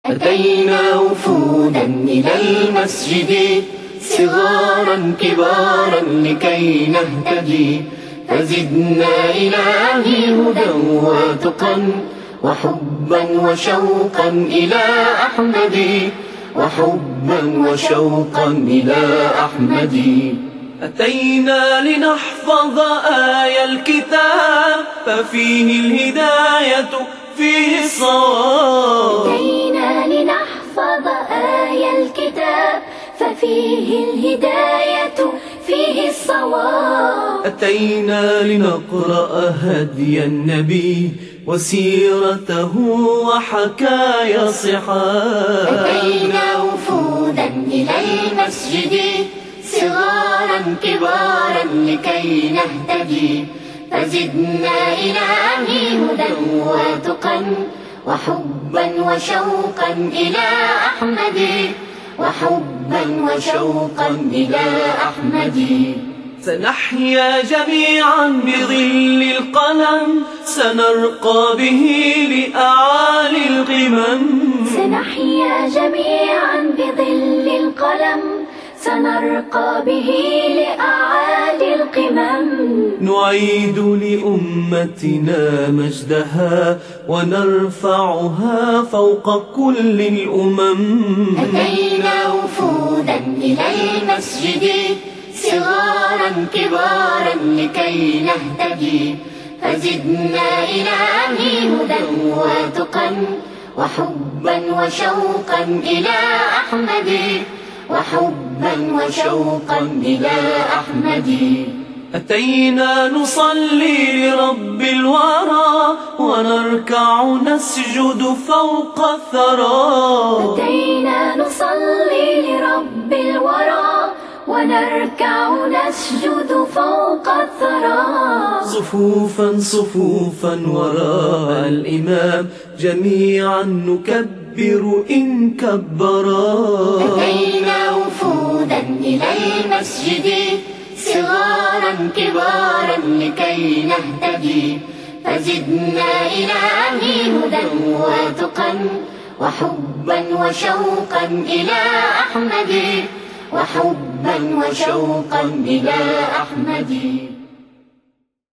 أتينا وفودا إلى المسجد صغارا كبارا لكي نهتدي، فزدنا إلهي هدى وتقى وحبا وشوقا إلى أحمد، وحبا وشوقا إلى أحمد. أتينا لنحفظ آي الكتاب ففيه الهداية فيه الصواب. أتينا لنحفظ آي الكتاب ففيه الهداية فيه الصواب. أتينا لنقرأ هدي النبي وسيرته وحكايا صحاب. أتينا وفودا إلى المسجد صغارا كبارا لكي نهتدي، فزدنا إلهي هدى وتقى وحبا وشوقا إلى أحمد، وحبا وشوقا إلى أحمد. سنحيا جميعا بظل القلم، سنرقى به لأعالي القمم. سنحيا جميعا بظل القلم، سنرقى به لأعالي القمم. نعيد لأمتنا مجدها ونرفعها فوق كل الأمم. أتينا وفودا إلى المسجد صغارا كبارا لكي نهتدي، فزدنا إلهي هدى وتقى وحبا وشوقا إلى أحمد، وحبا وشوقا إلى أحمد. أتينا نصلي لرب الورى ونركع نسجد فوق الثرى. أتينا نصلي لرب الورى ونركع نسجد فوق الثرى. صفوفا صفوفا وراء الإمام جميعا نكبر إن كبرا. أتينا وفودا إلى المسجد صغارا كبارا لكي نهتدي، فزدنا إلهي هدى وتقى وحبا وشوقا إلى أحمد، وحبا وشوقا إلى أحمد.